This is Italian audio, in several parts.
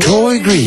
Troy Green.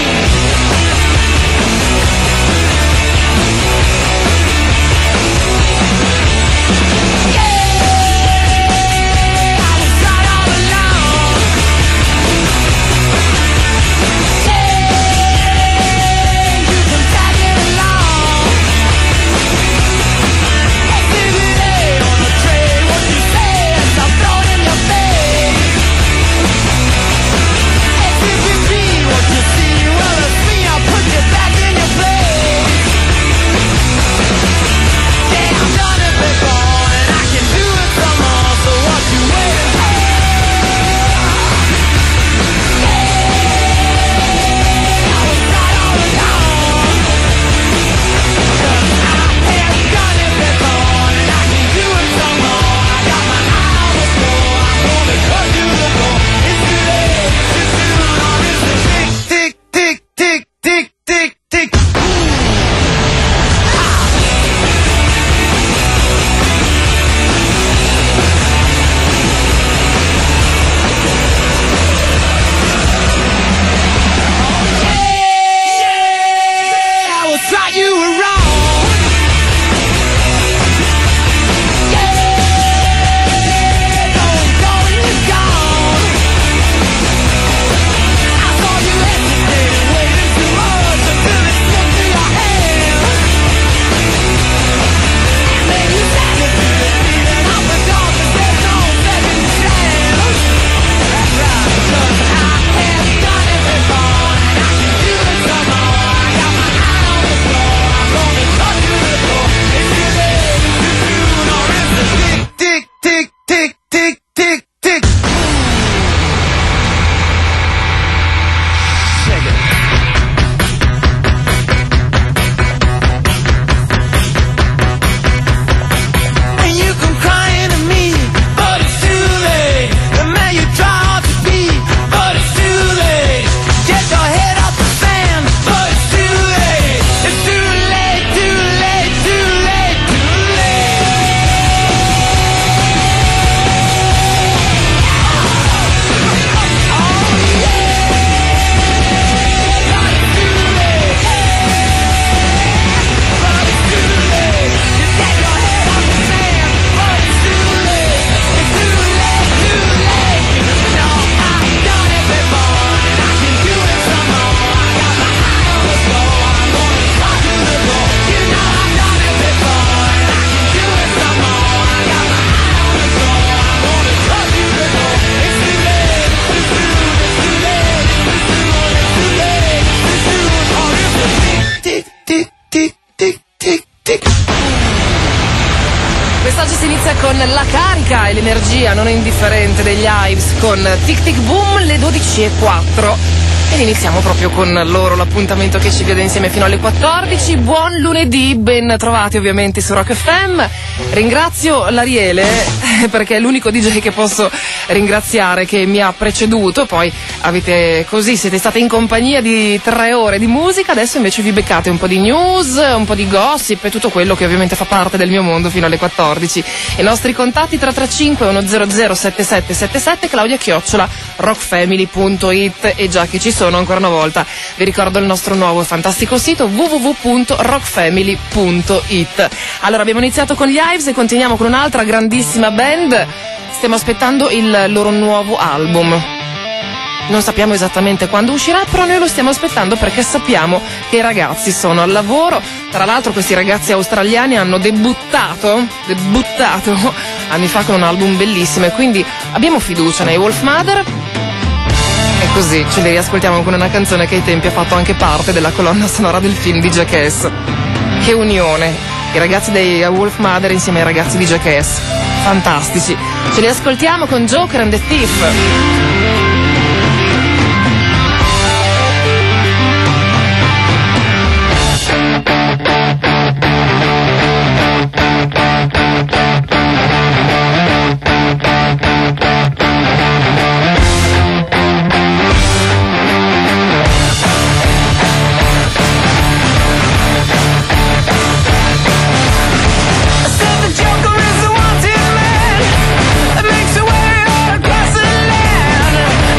Quest'oggi si inizia con la carica e l'energia non indifferente degli Hives con Tic Tic Boom, le 12:04. Ed iniziamo proprio con loro l'appuntamento che ci vede insieme fino alle 14. Buon lunedì, ben trovati ovviamente su Rock FM. Ringrazio l'Ariele perché è l'unico DJ che posso ringraziare, che mi ha preceduto. Poi siete state in compagnia di 3 ore di musica, adesso invece vi beccate un po' di news, un po' di gossip e tutto quello che ovviamente fa parte del mio mondo fino alle 14. I nostri contatti 335 100 7777, claudia@rockfamily.it. E già che ci sono, ancora una volta vi ricordo il nostro nuovo e fantastico sito www.rockfamily.it. Allora, abbiamo iniziato con gli Hives e continuiamo con un'altra grandissima band. Stiamo aspettando il loro nuovo album. Non sappiamo esattamente quando uscirà, però noi lo stiamo aspettando perché sappiamo che i ragazzi sono al lavoro. Tra l'altro questi ragazzi australiani hanno debuttato anni fa con un album bellissimo e quindi abbiamo fiducia nei Wolfmother. E così ce li riascoltiamo con una canzone che ai tempi ha fatto anche parte della colonna sonora del film di Jackass. Che unione! I ragazzi dei Wolfmother insieme ai ragazzi di Jackass. Fantastici. Ce li ascoltiamo con Joker and the Thief. Joker is a wanted man that makes a way across the land.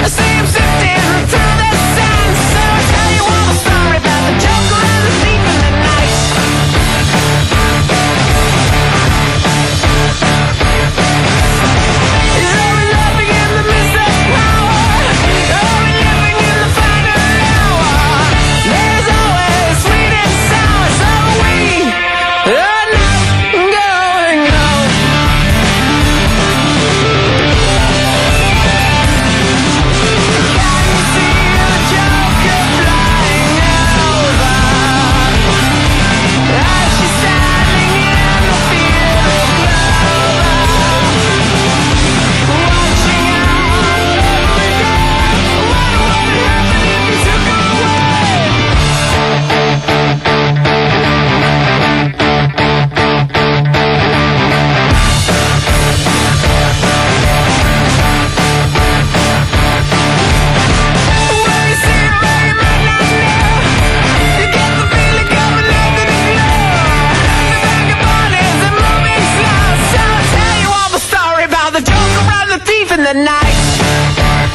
thief in the night.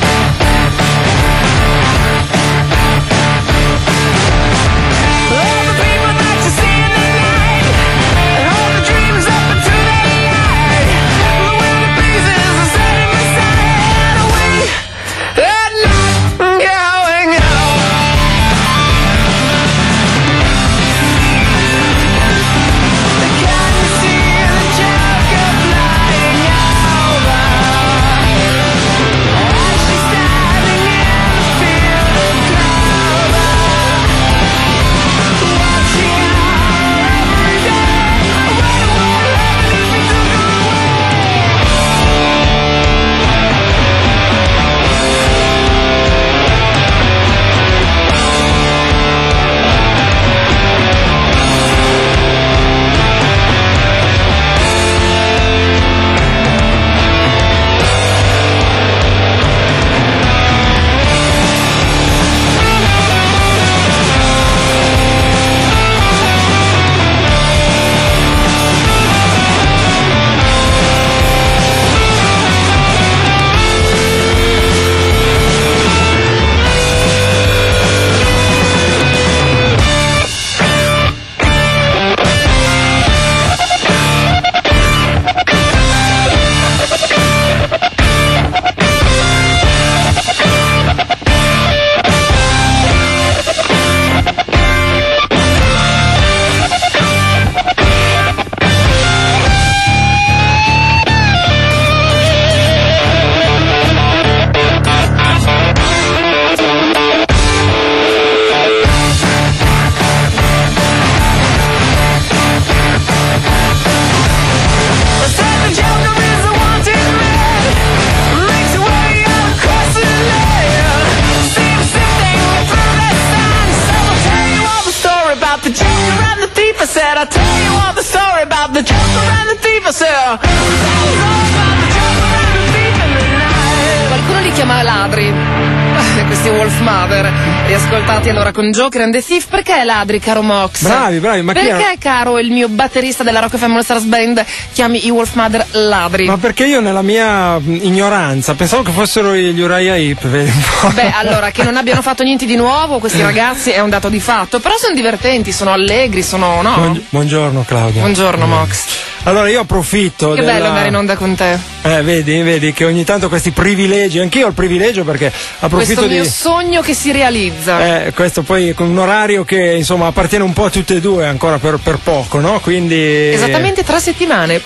Qualcuno li chiama ladri, questi Wolf Mother, riascoltati allora con Joker and the Thief. Perché ladri, caro Mox? Bravi, ma perché, caro il mio batterista della Rock FM All Stars Band, chiami i Wolf Mother ladri? Ma perché io nella mia ignoranza pensavo che fossero gli Uriah Heep, vedi un po'. Beh, allora, che non abbiano fatto niente di nuovo questi ragazzi è un dato di fatto, però sono divertenti, sono allegri, sono... no? Buongiorno Claudia. Buongiorno Mox. Allora io approfitto Che bello andare in onda con te. Vedi che ogni tanto questi privilegi, anch'io ho il privilegio perché approfitto questo mio sogno che si realizza. Questo poi con un orario che insomma appartiene un po' a tutte e due ancora per poco, no? Quindi... Esattamente 3 settimane.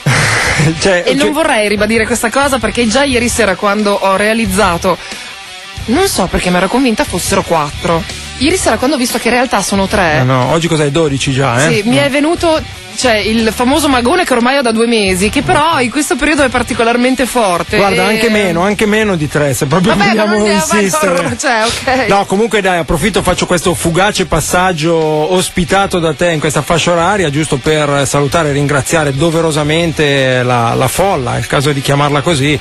Non vorrei ribadire questa cosa perché già ieri sera quando ho realizzato, non so perché mi ero convinta fossero 4. Ieri sera quando ho visto che in realtà sono 3. No, oggi cos'è? 12 già, Sì, mi è venuto... Cioè, il famoso magone che ormai ho da 2 mesi, che però in questo periodo è particolarmente forte. Guarda, anche meno di 3, se proprio vogliamo insistere. Okay. No, comunque dai, approfitto, faccio questo fugace passaggio ospitato da te in questa fascia oraria, giusto per salutare e ringraziare doverosamente la folla, è il caso di chiamarla così,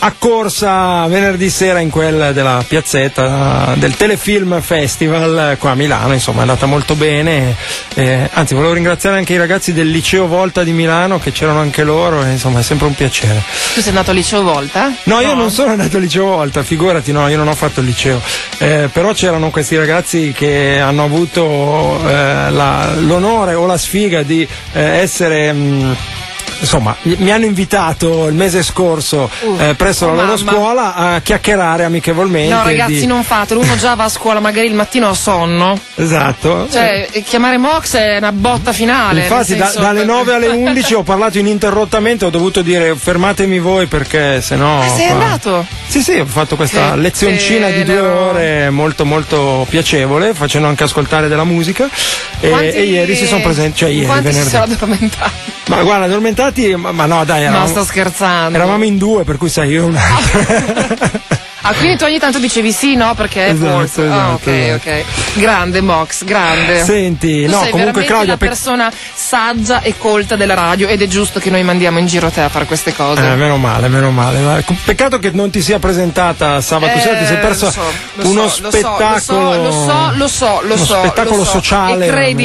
accorsa venerdì sera in quel della piazzetta del Telefilm Festival qua a Milano. Insomma, è andata molto bene. Anzi, volevo ringraziare anche i ragazzi del Liceo Volta di Milano, che c'erano anche loro, e insomma è sempre un piacere. Tu sei andato al Liceo Volta? No, io non sono andato al Liceo Volta, figurati, no, io non ho fatto il liceo, però c'erano questi ragazzi che hanno avuto l'onore o la sfiga di essere... Insomma, mi hanno invitato il mese scorso presso la loro scuola a chiacchierare amichevolmente. No ragazzi, non fatelo, uno già va a scuola, magari il mattino ha sonno. Esatto. Cioè, chiamare Mox è una botta finale. Infatti dalle 9 alle 11 ho parlato ininterrottamente, ho dovuto dire fermatemi voi perché sennò... sei andato? Sì, ho fatto questa lezioncina di 2 ore molto molto piacevole, facendo anche ascoltare della musica. E ieri si sono presenti, cioè ieri, venerdì. Si sono addormentati? Ma guarda, addormentati, ma no dai, no, sto scherzando. Eravamo in 2, per cui sai, io un altro. Ah, quindi tu ogni tanto dicevi sì, no, perché esatto. ok. Grande Mox, grande. Senti, tu no, sei comunque Claudia, una persona saggia e colta della radio, ed è giusto che noi mandiamo in giro te a fare queste cose. Meno male. Peccato che non ti sia presentata sabato sera, ti sei perso uno spettacolo. Lo so. Spettacolo sociale.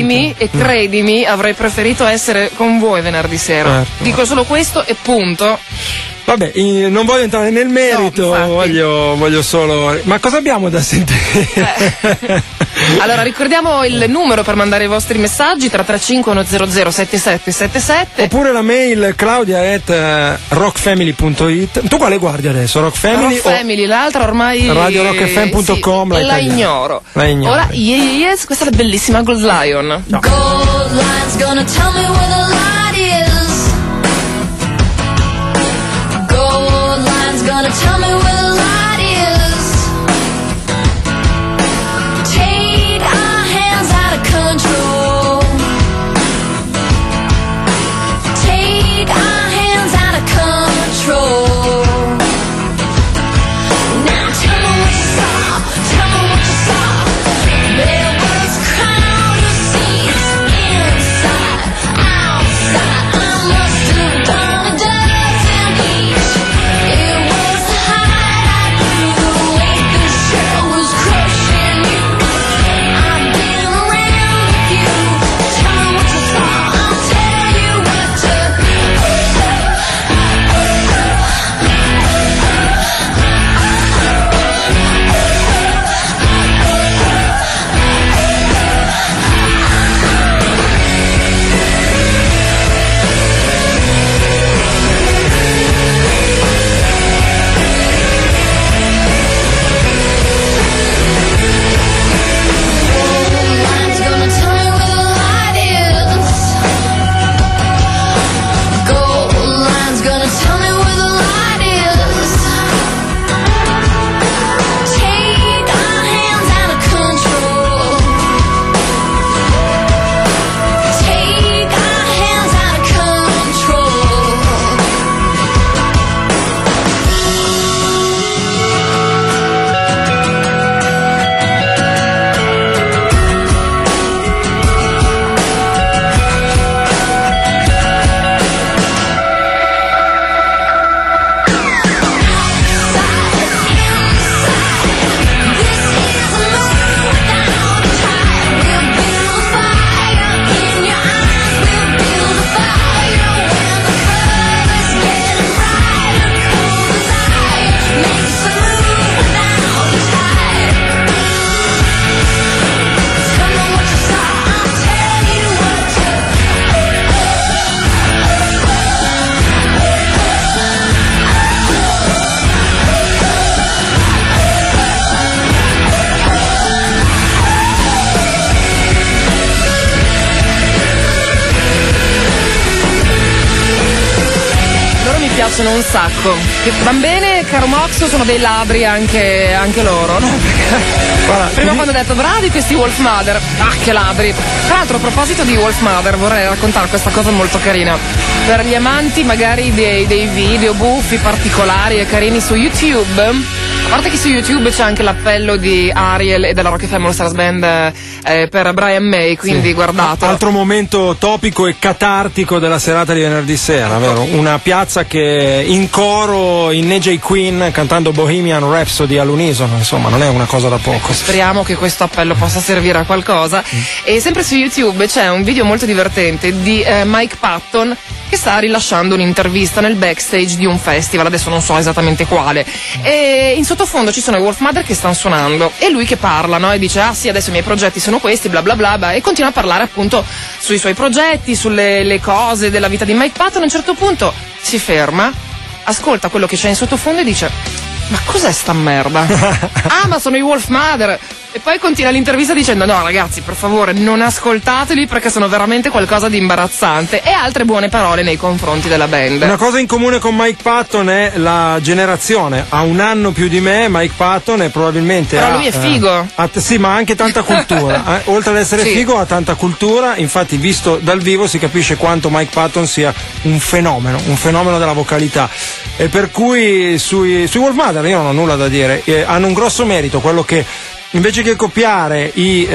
E credimi, avrei preferito essere con voi venerdì sera. Dico solo questo e punto. Vabbè, non voglio entrare nel merito, No, voglio solo. Ma cosa abbiamo da sentire? Allora, ricordiamo il numero per mandare i vostri messaggi: 335 100 7777. Oppure la mail claudia@rockfamily.it. Tu quale guardi adesso? Rock Family? Rock Family, l'altra ormai radiorockfm.com, sì, la ignoro. Ora, yes, questa è la bellissima Gold Lion. No. Gold Lion's gonna tell me where the light is. Gold Lion's gonna tell me where the light is. Take our hands out of control. Take our hands out of control. Now tell me what you saw. Tell me what you saw. There was a crowd of seats inside, outside. I must have done a dozen each. It was the highlight through the weight the shell was crushing you. I've been around with you. Tell me what you saw. I'll tell you what to. Line's gonna tell me where the light is. Gold line's gonna tell me where the light is. Take our hands out of control. Take our hands out of control. Loro mi piacciono un sacco. Che van bene, caro Mox, sono dei ladri anche loro, no? Guarda, Prima quando ho detto bravi questi Wolf Mother, che ladri. Tra l'altro, a proposito di Wolf Mother, vorrei raccontare questa cosa molto carina. Per gli amanti magari dei video buffi, particolari e carini su YouTube, a parte che su YouTube c'è anche l'appello di Ariel e della Rock FM All Stars Band per Brian May, quindi sì. guardatelo. Altro momento topico e catartico della serata di venerdì sera, vero? Una piazza che in coro inneggia i Queen cantando Bohemian Rhapsody all'unisono, insomma, non è una cosa da poco. Speriamo che questo appello possa servire a qualcosa. E sempre su YouTube c'è un video molto divertente di Mike Patton che sta rilasciando un'intervista nel backstage di un festival, adesso non so esattamente quale, e in sottofondo ci sono i Wolf Mother che stanno suonando e lui che parla, no? E dice ah sì, adesso i miei progetti sono questi, bla bla bla, e continua a parlare appunto sui suoi progetti, sulle le cose della vita di Mike Patton. A un certo punto si ferma, ascolta quello che c'è in sottofondo e dice ma cos'è sta merda? Ah, ma sono i Wolf Mother. E poi continua l'intervista dicendo no ragazzi, per favore non ascoltateli perché sono veramente qualcosa di imbarazzante, e altre buone parole nei confronti della band. Una cosa in comune con Mike Patton è la generazione. Ha un anno più di me Mike Patton, e probabilmente Però lui è figo. sì, ma ha anche tanta cultura. Oltre ad essere Sì. figo ha tanta cultura. Infatti visto dal vivo si capisce quanto Mike Patton sia un fenomeno della vocalità, e per cui sui Wolf Mother io non ho nulla da dire. Hanno un grosso merito, quello che invece che copiare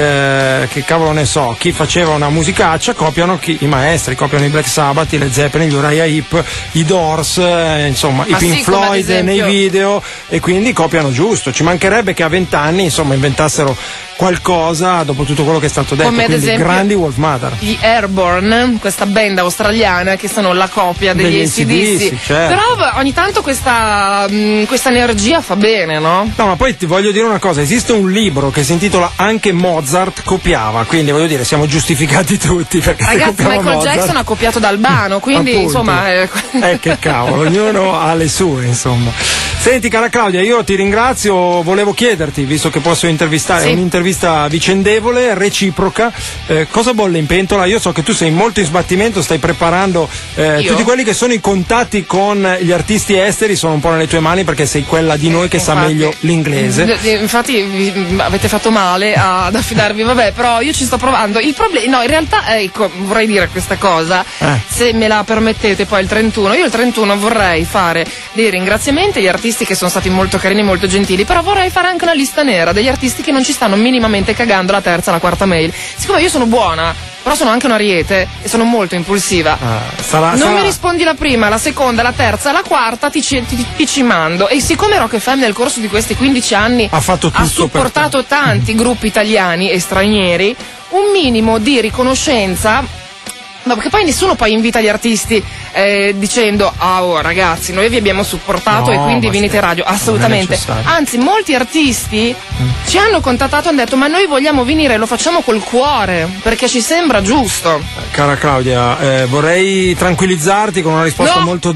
che cavolo ne so, chi faceva una musicaccia, copiano i maestri, copiano i Black Sabbath, i Led Zeppelin, gli Uriah Heep, i Doors, insomma, Ma i Pink sì, come ad Floyd esempio- nei video, e quindi copiano giusto. Ci mancherebbe che a 20 anni insomma inventassero qualcosa dopo tutto quello che è stato detto. Come ad quindi esempio grandi Wolfmother. gli Airborne, questa band australiana che sono la copia degli AC/DC. certo. Però ogni tanto questa energia fa bene, no? No, ma poi ti voglio dire una cosa, esiste un libro che si intitola Anche Mozart copiava, quindi voglio dire, siamo giustificati tutti, perché se Ragazzi, copiamo Michael Mozart, Jackson ha copiato da Albano, quindi appunto. insomma che cavolo, ognuno ha le sue, insomma. Senti, cara Claudia, io ti ringrazio, volevo chiederti, visto che posso intervistare, Sì. è un'intervista vicendevole, reciproca, cosa bolle in pentola? Io so che tu sei molto in sbattimento, stai preparando tutti quelli che sono i contatti con gli artisti esteri, sono un po' nelle tue mani perché sei quella di noi che sa Infatti. meglio l'inglese. Infatti avete fatto male ad affidarvi, vabbè, però io ci sto provando. Il problema, no, in realtà, ecco, vorrei dire questa cosa, se me la permettete, poi il 31, io il 31 vorrei fare dei ringraziamenti agli artisti che sono stati molto carini e molto gentili, però vorrei fare anche una lista nera degli artisti che non ci stanno minimamente cagando la terza, la quarta mail. Siccome io sono buona, però sono anche un ariete e sono molto impulsiva. Non mi rispondi la prima, la seconda, la terza, la quarta ti ci mando. E siccome Rock FM nel corso di questi 15 anni ha fatto tutto, ha supportato tanti gruppi italiani e stranieri, un minimo di riconoscenza. No, perché poi nessuno poi invita gli artisti dicendo ragazzi, noi vi abbiamo supportato, no, e quindi venite in radio. Assolutamente. Anzi, molti artisti ci hanno contattato e hanno detto: ma noi vogliamo venire, lo facciamo col cuore perché ci sembra giusto. Cara Claudia, vorrei tranquillizzarti con una risposta molto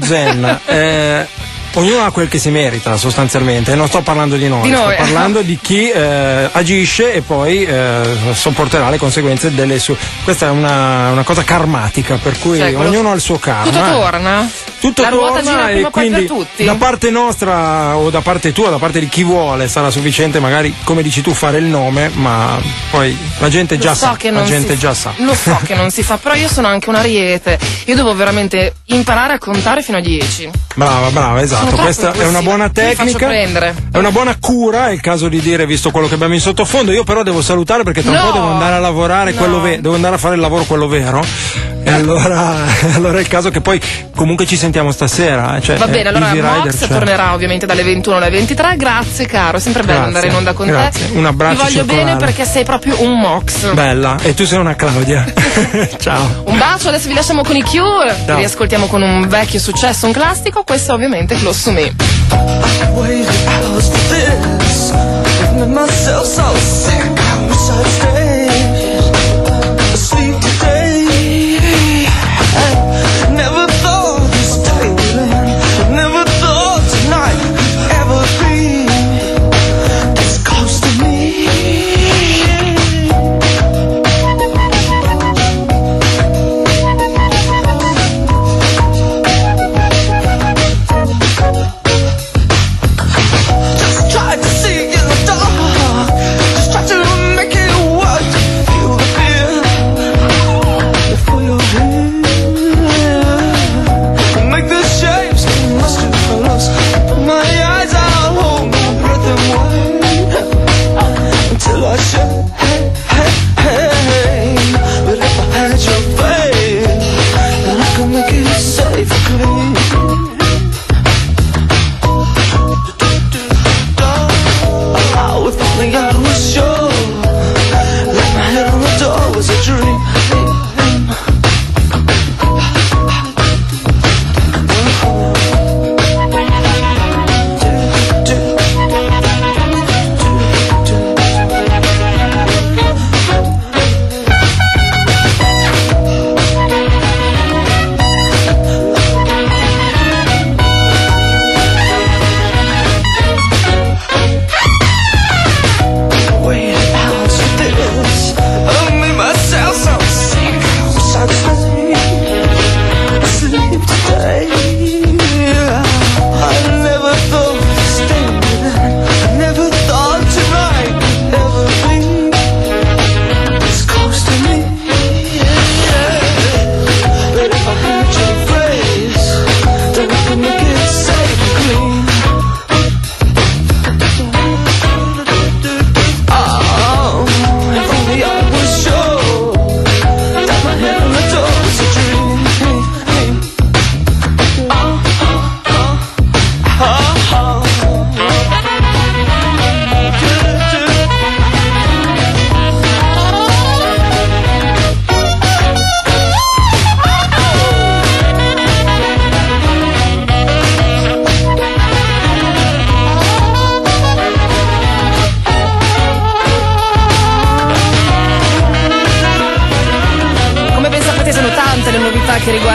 zen. Ognuno ha quel che si merita, sostanzialmente, non sto parlando di noi, sto parlando di chi agisce e poi sopporterà le conseguenze delle sue. Questa è una cosa karmatica, per cui ognuno ha il suo karma. Tutto torna. Tutto la ruota torna, gira prima e o poi quindi per tutti. da parte nostra o da parte tua, da parte di chi vuole, sarà sufficiente magari, come dici tu, fare il nome, ma poi la gente già sa. Lo so che non si fa, però io sono anche un ariete. Io devo veramente imparare a contare fino a 10. Brava, esatto. Questa è una buona tecnica, è una buona cura, è il caso di dire, visto quello che abbiamo in sottofondo. Io però devo salutare perché tra un po' devo andare a lavorare, devo andare a fare il lavoro quello vero, e allora è il caso che poi comunque ci sentiamo stasera. Va bene, allora Mox tornerà ovviamente dalle 21 alle 23. Grazie caro, è sempre bello andare in onda con te. Un abbraccio. Ti voglio circolare. bene perché sei proprio un Mox. Bella, e tu sei una Claudia. Ciao. Un bacio, adesso vi lasciamo con i Cure. Ciao. Riascoltiamo con un vecchio successo, un classico. Questo è ovviamente Close to Me. Tried to see in the dark, just tried to make it work.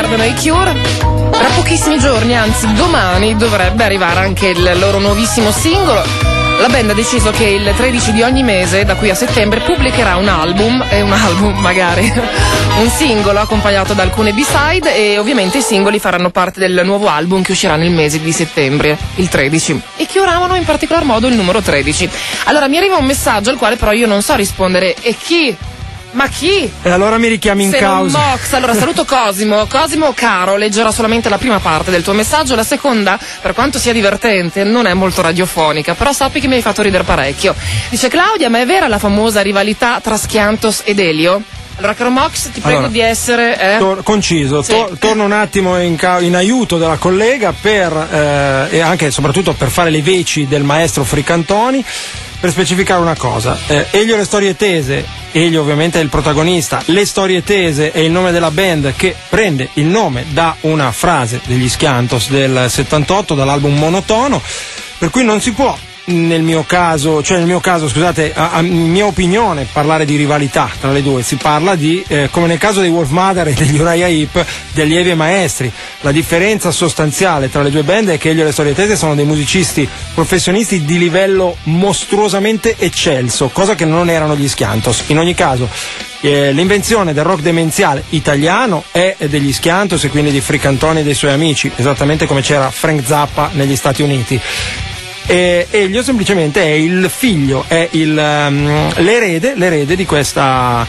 abbiamo i Cure. Tra pochissimi giorni, anzi domani, dovrebbe arrivare anche il loro nuovissimo singolo. La band ha deciso che il 13 di ogni mese, da qui a settembre, pubblicherà un album magari, un singolo accompagnato da alcune B-side, e ovviamente i singoli faranno parte del nuovo album che uscirà nel mese di settembre, il 13. E che amano in particolar modo il numero 13. Allora mi arriva un messaggio al quale però io non so rispondere. E chi? Ma chi? E allora mi richiami in Se causa. non Mox. Allora saluto Cosimo. Cosimo caro, leggerò solamente la prima parte del tuo messaggio. La seconda, per quanto sia divertente, non è molto radiofonica, però sappi che mi hai fatto ridere parecchio. Dice Claudia, ma è vera la famosa rivalità tra Schiantos ed Elio? Allora caro Mox, ti prego di essere conciso. Sì. Torno un attimo in aiuto della collega e anche e soprattutto per fare le veci del maestro Fricantoni, per specificare una cosa. Elio le storie tese, Elio ovviamente è il protagonista, le storie tese è il nome della band che prende il nome da una frase degli Schiantos del 78 dall'album Monotono, per cui non si può nel mio caso, scusate, a mia opinione, parlare di rivalità tra le due. Si parla di, come nel caso dei Wolfmother e degli Uriah Heep, di allievi e maestri. La differenza sostanziale tra le due band è che Elio e le storie tese sono dei musicisti professionisti di livello mostruosamente eccelso, cosa che non erano gli Schiantos. In ogni caso, l'invenzione del rock demenziale italiano è degli Schiantos e quindi di Fricantoni e dei suoi amici, esattamente come c'era Frank Zappa negli Stati Uniti. Elio semplicemente è il figlio, è l'erede di questa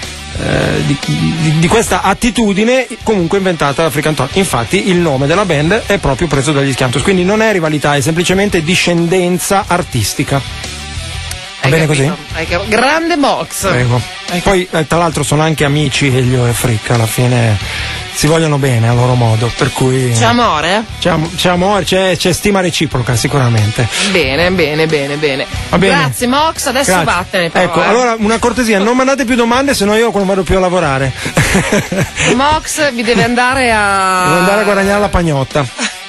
di questa attitudine comunque inventata da Fricantoni. Infatti il nome della band è proprio preso dagli Schiantos, quindi non è rivalità, è semplicemente discendenza artistica. Va bene così? Grande Mox. Prego. Poi tra l'altro sono anche amici Elio e Frick, alla fine si vogliono bene a loro modo, per cui c'è amore? C'è amore, c'è stima reciproca sicuramente. Bene. Va bene. Grazie Mox, adesso Grazie. vattene però. Ecco, allora una cortesia, non mandate più domande, se no io non vado più a lavorare. Mox vi deve andare Devo andare a guadagnare la pagnotta.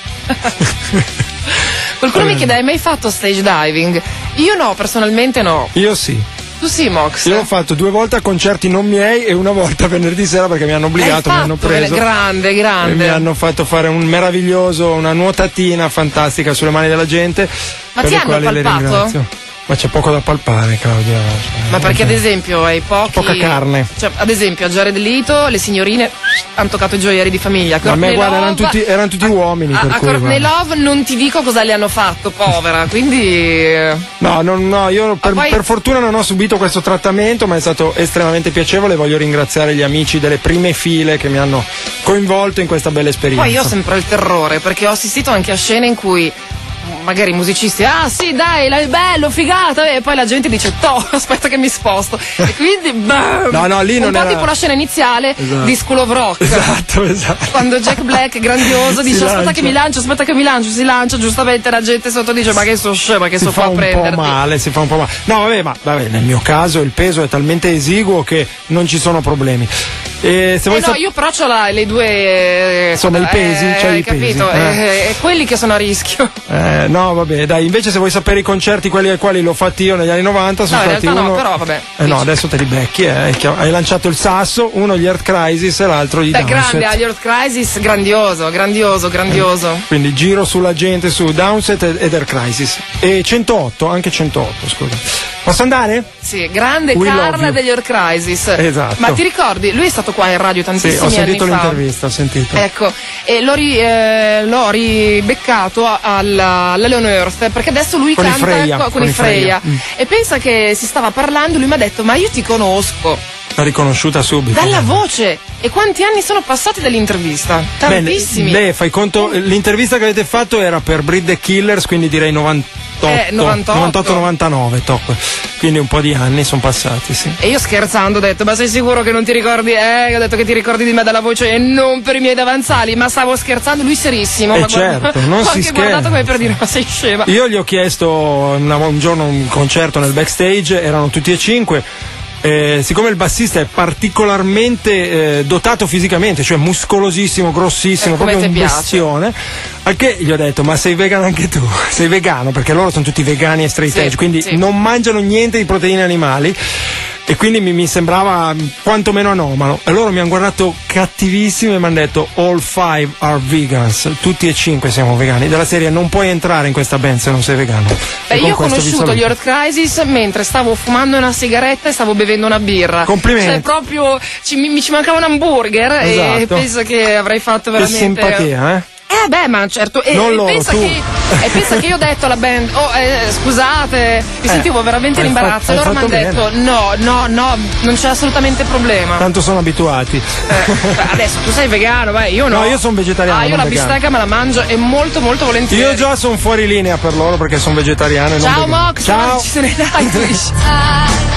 Qualcuno mi chiede, hai mai fatto stage diving? Io no, personalmente no. Io sì. Tu sì, Mox? Io l'ho fatto 2 volte a concerti non miei e una volta venerdì sera perché mi hanno obbligato, mi hanno preso. Grande. E mi hanno fatto fare una nuotatina fantastica sulle mani della gente. Ma per ti le hanno quali le palpato? ringrazio. Ma c'è poco da palpare, Claudia. Ma perché ad esempio ai pochi... Poca carne. Cioè, ad esempio a Jared Leto le signorine hanno toccato i gioielli di famiglia. A me guarda, erano tutti uomini. A Courtney Love non ti dico cosa le hanno fatto, povera, quindi... No, io per fortuna non ho subito questo trattamento, ma è stato estremamente piacevole. Voglio ringraziare gli amici delle prime file che mi hanno coinvolto in questa bella esperienza. Poi io ho sempre il terrore, perché ho assistito anche a scene in cui magari i musicisti, sì dai, è bello, figata, e poi la gente dice, aspetta che mi sposto, e quindi bam, no, lì non un po' era... tipo la scena iniziale di School of Rock, esatto. quando Jack Black grandioso dice aspetta che mi lancio, si lancia, giustamente la gente sotto dice ma che so scema, che so fa a prenderti. Si fa un po' male. No vabbè, nel mio caso il peso è talmente esiguo che non ci sono problemi. Se vuoi io però ho le due, insomma i pesi, cioè i capito? pesi. Quelli che sono a rischio. No, vabbè, dai, invece se vuoi sapere i concerti quelli ai quali l'ho fatti io negli anni 90 sono stati uno... no, però vabbè. No, adesso te li becchi, hai lanciato il sasso, uno gli Earth Crisis e l'altro gli Downset. Grande, gli Earth Crisis, grandioso. Quindi giro sulla gente su Downset ed Earth Crisis. E 108, anche 108, scusa. Posso andare? Sì, grande Carla degli Earth Crisis. Esatto. Ma ti ricordi? Lui è stato qua in radio tantissimi anni fa. Sì, ho sentito l'intervista, ho sentito. Ecco, e l'ho ribeccato alla Leon Earth, perché adesso lui con canta con i Freya. E pensa che si stava parlando, lui mi ha detto, ma io ti conosco. L'ha riconosciuta subito. Dalla voce. E quanti anni sono passati dall'intervista? Tantissimi. Beh, fai conto, l'intervista che avete fatto era per Breed the Killers, quindi direi 98-99, quindi un po' di anni sono passati, sì. E io scherzando ho detto, ma sei sicuro che non ti ricordi? Ho detto che ti ricordi di me dalla voce e non per i miei davanzali, ma stavo scherzando, lui serissimo. Ma certo, non si scherza. Ho guardato come per dire, ma sei scema. Io gli ho chiesto un giorno un concerto nel backstage, erano tutti e 5. Siccome il bassista è particolarmente dotato fisicamente, cioè muscolosissimo, grossissimo, proprio un bestione, al che gli ho detto, ma sei vegano anche tu? Sei vegano? Perché loro sono tutti vegani e straight edge, quindi non mangiano niente di proteine animali. e quindi mi sembrava quantomeno anomalo. E loro mi hanno guardato cattivissimo e mi hanno detto all 5 are vegans, tutti e 5 siamo vegani, della serie non puoi entrare in questa band se non sei vegano. Beh, io ho conosciuto gli Earth Crisis mentre stavo fumando una sigaretta e stavo bevendo una birra. Complimenti. Cioè proprio ci mancava un hamburger, esatto. E penso che avrei fatto veramente... Che simpatia, eh? Beh, ma certo, non loro, pensa tu. pensa che io ho detto alla band, scusate, mi sentivo veramente in imbarazzo, loro mi hanno detto no, non c'è assolutamente problema. Tanto sono abituati. Adesso tu sei vegano, beh, io no. No, io sono vegetariano. Io la bistecca me la mangio e molto molto volentieri. Io già sono fuori linea per loro perché sono vegetariano e Ciao non vegano. Mox, ciao. ci se ne dai, tu dici.